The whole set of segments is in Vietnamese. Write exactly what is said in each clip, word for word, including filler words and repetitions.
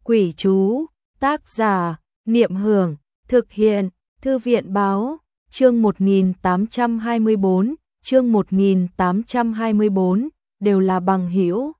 Quỷ chú, tác giả, Niệm Hưởng, thực hiện, Thư viện báo, chương một nghìn tám trăm hai mươi bốn, chương một nghìn tám trăm hai mươi bốn, đều là bằng hữu.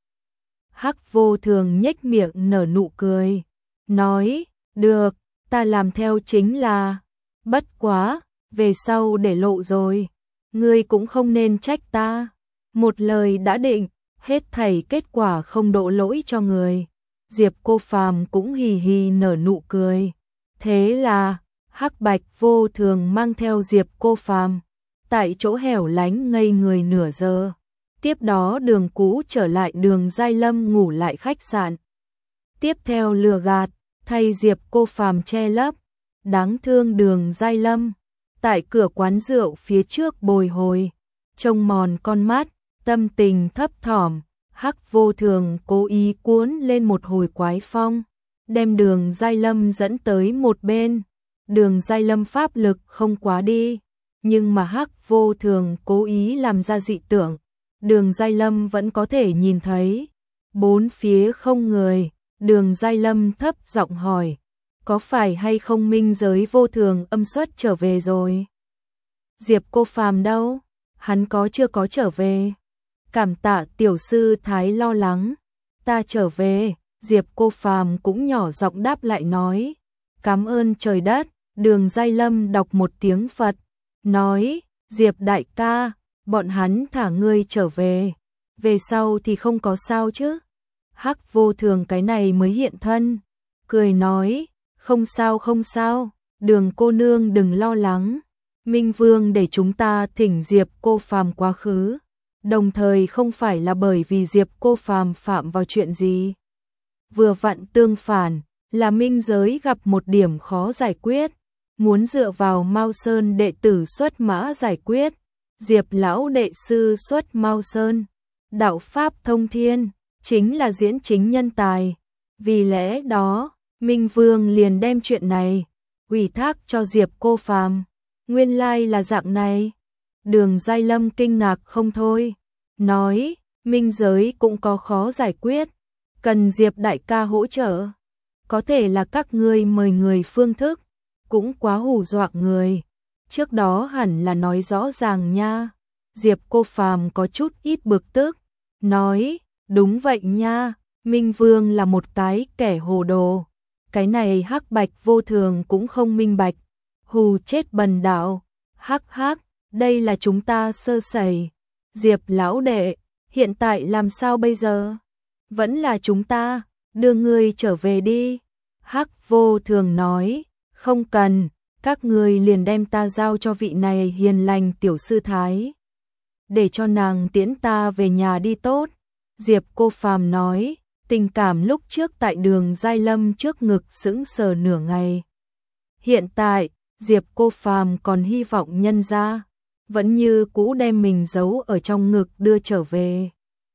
Hắc Vô Thường nhếch miệng nở nụ cười, nói, được, ta làm theo chính là, bất quá, về sau để lộ rồi, ngươi cũng không nên trách ta, một lời đã định, hết thảy kết quả không đổ lỗi cho người. Diệp Cô Phàm cũng hì hì nở nụ cười. Thế là, Hắc Bạch Vô Thường mang theo Diệp Cô Phàm tại chỗ hẻo lánh ngây người nửa giờ. Tiếp đó Đường Cũ trở lại Đường Giai Lâm ngủ lại khách sạn. Tiếp theo lừa gạt, thay Diệp Cô Phàm che lấp. Đáng thương Đường Giai Lâm, tại cửa quán rượu phía trước bồi hồi, trông mòn con mắt, tâm tình thấp thỏm. Hắc Vô Thường cố ý cuốn lên một hồi quái phong, đem Đường Giai Lâm dẫn tới một bên. Đường Giai Lâm pháp lực không quá đi, nhưng mà Hắc Vô Thường cố ý làm ra dị tưởng, Đường Giai Lâm vẫn có thể nhìn thấy. Bốn phía không người, Đường Giai Lâm thấp giọng hỏi, có phải hay không minh giới vô thường âm xuất trở về rồi? Diệp Cô Phàm đâu? Hắn có chưa có trở về? Cảm tạ tiểu sư Thái lo lắng, ta trở về. Diệp Cô Phàm cũng nhỏ giọng đáp lại nói, cảm ơn trời đất. Đường Giai Lâm đọc một tiếng Phật, nói, Diệp đại ca, bọn hắn thả ngươi trở về, về sau thì không có sao chứ? Hắc Vô Thường cái này mới hiện thân, cười nói, không sao không sao, Đường cô nương đừng lo lắng, Minh Vương để chúng ta thỉnh Diệp Cô Phàm quá khứ. Đồng thời không phải là bởi vì Diệp Cô Phàm phạm vào chuyện gì. Vừa vặn tương phản, là minh giới gặp một điểm khó giải quyết, muốn dựa vào Mao Sơn đệ tử xuất mã giải quyết. Diệp lão đệ sư xuất Mao Sơn, đạo pháp thông thiên, chính là diễn chính nhân tài. Vì lẽ đó, Minh Vương liền đem chuyện này ủy thác cho Diệp Cô Phàm. Nguyên lai là dạng này. Đường Giai Lâm kinh ngạc không thôi, nói, minh giới cũng có khó giải quyết, cần Diệp đại ca hỗ trợ. Có thể là các ngươi mời người phương thức, cũng quá hù dọa người. Trước đó hẳn là nói rõ ràng nha. Diệp Cô Phàm có chút ít bực tức, nói, đúng vậy nha, Minh Vương là một cái kẻ hồ đồ. Cái này Hắc Bạch Vô Thường cũng không minh bạch, hù chết bần đạo. Hắc hắc, đây là chúng ta sơ sẩy. Diệp lão đệ, hiện tại làm sao bây giờ? Vẫn là chúng ta, đưa ngươi trở về đi. Hắc Vô Thường nói, không cần, các ngươi liền đem ta giao cho vị này hiền lành tiểu sư Thái, để cho nàng tiễn ta về nhà đi tốt. Diệp Cô Phàm nói, tình cảm lúc trước tại Đường Giai Lâm trước ngực sững sờ nửa ngày. Hiện tại, Diệp Cô Phàm còn hy vọng nhân ra vẫn như cũ đem mình giấu ở trong ngực đưa trở về.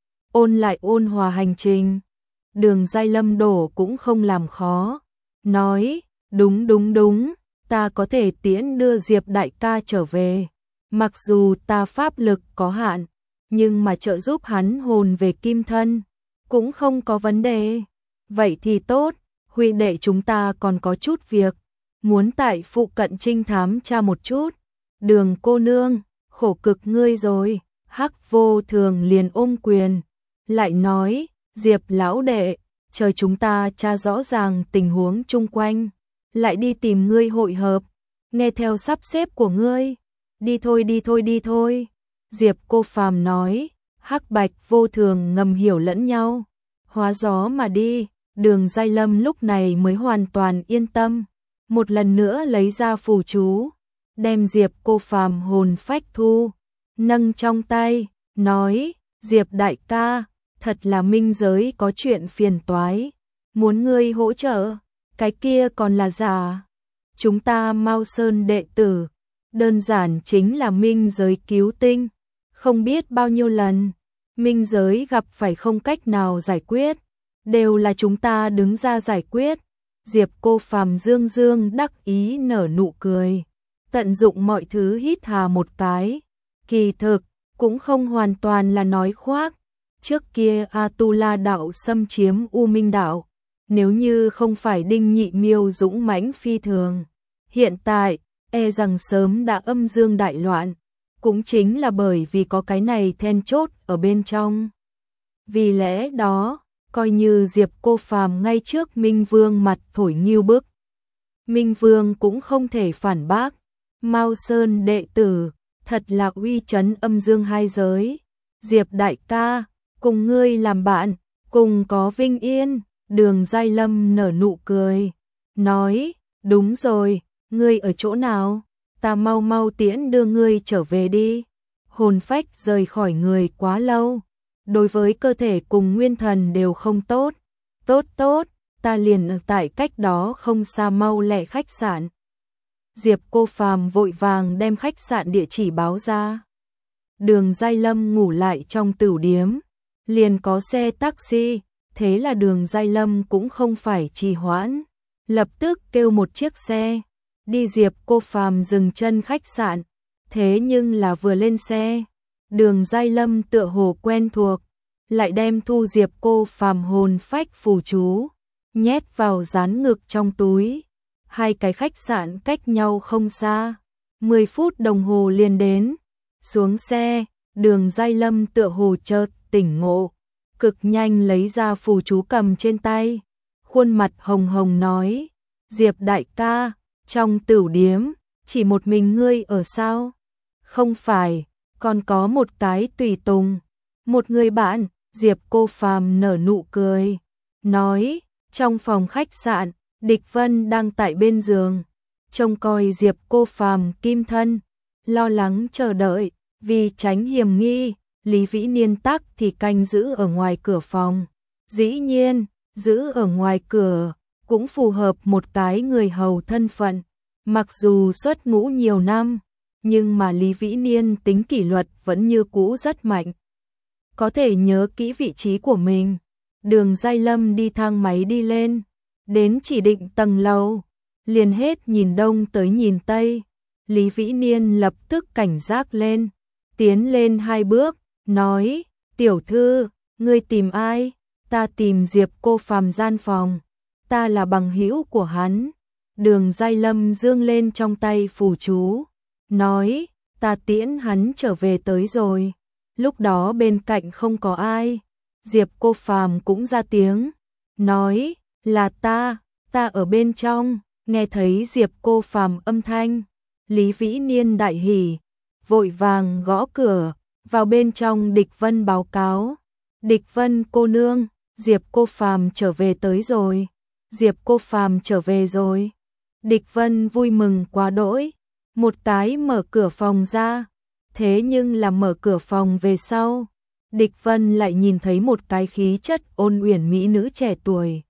Ôn lại ôn hòa hành trình. Đường Giai Lâm đổ cũng không làm khó, nói, đúng đúng đúng, ta có thể tiễn đưa Diệp đại ca trở về. Mặc dù ta pháp lực có hạn, nhưng mà trợ giúp hắn hồn về kim thân, cũng không có vấn đề. Vậy thì tốt, huynh đệ chúng ta còn có chút việc, muốn tại phụ cận trinh thám tra một chút. Đường cô nương, khổ cực ngươi rồi. Hắc Vô Thường liền ôm quyền, lại nói, Diệp lão đệ, chờ chúng ta tra rõ ràng tình huống chung quanh, lại đi tìm ngươi hội hợp, nghe theo sắp xếp của ngươi. Đi thôi đi thôi đi thôi. Diệp Cô Phàm nói. Hắc Bạch Vô Thường ngầm hiểu lẫn nhau, hóa gió mà đi. Đường Giai Lâm lúc này mới hoàn toàn yên tâm, một lần nữa lấy ra phù chú, đem Diệp Cô Phàm hồn phách thu, nâng trong tay, nói, Diệp đại ca, thật là minh giới có chuyện phiền toái, muốn ngươi hỗ trợ. Cái kia còn là giả, chúng ta Mao Sơn đệ tử, đơn giản chính là minh giới cứu tinh, không biết bao nhiêu lần, minh giới gặp phải không cách nào giải quyết, đều là chúng ta đứng ra giải quyết. Diệp Cô Phàm dương dương đắc ý nở nụ cười, tận dụng mọi thứ hít hà một cái, kỳ thực, cũng không hoàn toàn là nói khoác. Trước kia Atula đạo xâm chiếm U Minh đạo, nếu như không phải Đinh Nhị Miêu dũng mãnh phi thường, hiện tại, e rằng sớm đã âm dương đại loạn, cũng chính là bởi vì có cái này then chốt ở bên trong. Vì lẽ đó, coi như Diệp Cô Phàm ngay trước Minh Vương mặt thổi nghiêu bức, Minh Vương cũng không thể phản bác. Mao Sơn đệ tử, thật là uy chấn âm dương hai giới. Diệp đại ca, cùng ngươi làm bạn, cùng có vinh yên. Đường Giai Lâm nở nụ cười, nói, đúng rồi, ngươi ở chỗ nào? Ta mau mau tiễn đưa ngươi trở về đi. Hồn phách rời khỏi người quá lâu, đối với cơ thể cùng nguyên thần đều không tốt. Tốt tốt, ta liền ở tại cách đó không xa mau lẹ khách sạn. Diệp Cô Phàm vội vàng đem khách sạn địa chỉ báo ra. Đường Giai Lâm ngủ lại trong tửu điếm, liền có xe taxi, thế là Đường Giai Lâm cũng không phải trì hoãn, lập tức kêu một chiếc xe, đi Diệp Cô Phàm dừng chân khách sạn, thế nhưng là vừa lên xe, Đường Giai Lâm tựa hồ quen thuộc, lại đem thu Diệp Cô Phàm hồn phách phù chú, nhét vào dán ngực trong túi. Hai cái khách sạn cách nhau không xa, mười phút đồng hồ liền đến. Xuống xe, Đường Giai Lâm tựa hồ chợt tỉnh ngộ, cực nhanh lấy ra phù chú cầm trên tay, khuôn mặt hồng hồng nói, Diệp đại ca, trong tửu điếm, chỉ một mình ngươi ở sao? Không phải, còn có một cái tùy tùng, một người bạn. Diệp Cô Phàm nở nụ cười, nói, trong phòng khách sạn, Địch Vân đang tại bên giường, trông coi Diệp Cô Phàm kim thân, lo lắng chờ đợi, vì tránh hiểm nghi, Lý Vĩ Niên tắc thì canh giữ ở ngoài cửa phòng. Dĩ nhiên, giữ ở ngoài cửa, cũng phù hợp một cái người hầu thân phận, mặc dù xuất ngũ nhiều năm, nhưng mà Lý Vĩ Niên tính kỷ luật vẫn như cũ rất mạnh. Có thể nhớ kỹ vị trí của mình. Đường Giai Lâm đi thang máy đi lên, đến chỉ định tầng lầu, liền hết nhìn đông tới nhìn tây. Lý Vĩ Niên lập tức cảnh giác lên, tiến lên hai bước, nói, tiểu thư, ngươi tìm ai? Ta tìm Diệp Cô Phàm gian phòng, ta là bằng hữu của hắn. Đường Giai Lâm dương lên trong tay phù chú, nói, ta tiễn hắn trở về tới rồi. Lúc đó bên cạnh không có ai, Diệp Cô Phàm cũng ra tiếng, nói, là ta, ta ở bên trong. Nghe thấy Diệp Cô Phàm âm thanh, Lý Vĩ Niên đại hỉ, vội vàng gõ cửa, vào bên trong. Địch Vân báo cáo, Địch Vân cô nương, Diệp Cô Phàm trở về tới rồi. Diệp Cô Phàm trở về rồi. Địch Vân vui mừng quá đỗi, một cái mở cửa phòng ra. Thế nhưng là mở cửa phòng về sau, Địch Vân lại nhìn thấy một cái khí chất ôn uyển mỹ nữ trẻ tuổi,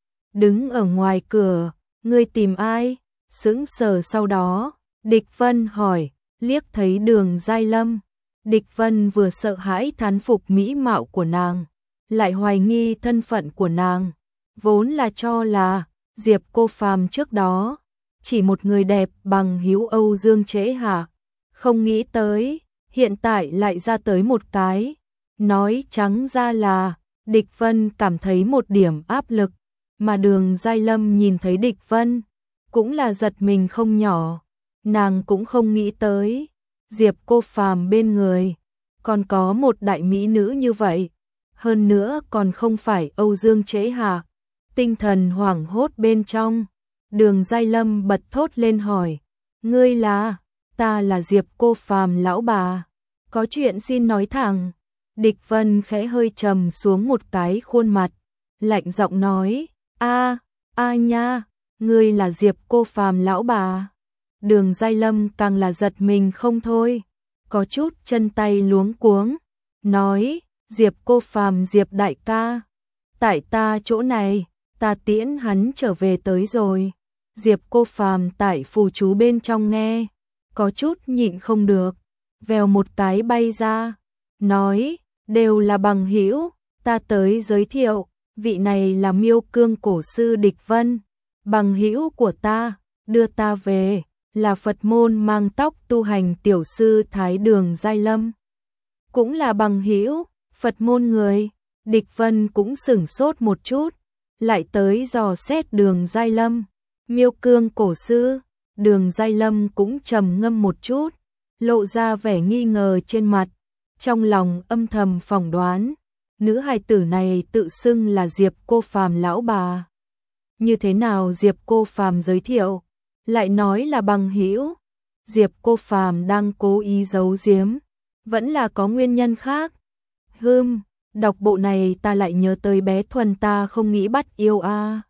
đứng ở ngoài cửa. Ngươi tìm ai? Sững sờ sau đó, Địch Vân hỏi, liếc thấy Đường Giai Lâm. Địch Vân vừa sợ hãi thán phục mỹ mạo của nàng, lại hoài nghi thân phận của nàng, vốn là cho là Diệp Cô Phàm trước đó chỉ một người đẹp bằng hữu Âu Dương Trễ Hạ, không nghĩ tới hiện tại lại ra tới một cái. Nói trắng ra là Địch Vân cảm thấy một điểm áp lực, mà Đường Giai Lâm nhìn thấy Địch Vân cũng là giật mình không nhỏ. Nàng cũng không nghĩ tới Diệp Cô Phàm bên người còn có một đại mỹ nữ như vậy, hơn nữa còn không phải Âu Dương Trễ Hạ. Tinh thần hoảng hốt bên trong, Đường Giai Lâm bật thốt lên hỏi, ngươi là? Ta là Diệp Cô Phàm lão bà, có chuyện xin nói thẳng. Địch Vân khẽ hơi trầm xuống một cái khuôn mặt, lạnh giọng nói, a a nha, ngươi là Diệp Cô Phàm lão bà. Đường Giai Lâm càng là giật mình không thôi, có chút chân tay luống cuống, nói, Diệp Cô Phàm Diệp đại ca, tại ta chỗ này, ta tiễn hắn trở về tới rồi. Diệp Cô Phàm tại phù chú bên trong nghe, có chút nhịn không được, vèo một cái bay ra, nói, đều là bằng hữu, ta tới giới thiệu, vị này là Miêu Cương cổ sư Địch Vân, bằng hữu của ta, đưa ta về, là Phật môn mang tóc tu hành tiểu sư Thái Đường Giai Lâm, cũng là bằng hữu Phật môn người. Địch Vân cũng sửng sốt một chút, lại tới dò xét Đường Giai Lâm. Miêu Cương cổ sư, Đường Giai Lâm cũng trầm ngâm một chút, lộ ra vẻ nghi ngờ trên mặt, trong lòng âm thầm phỏng đoán, nữ hài tử này tự xưng là Diệp Cô Phàm lão bà. Như thế nào Diệp Cô Phàm giới thiệu, lại nói là bằng hữu? Diệp Cô Phàm đang cố ý giấu giếm, vẫn là có nguyên nhân khác. Hừm, đọc bộ này ta lại nhớ tới bé Thuần ta không nghĩ bắt yêu a.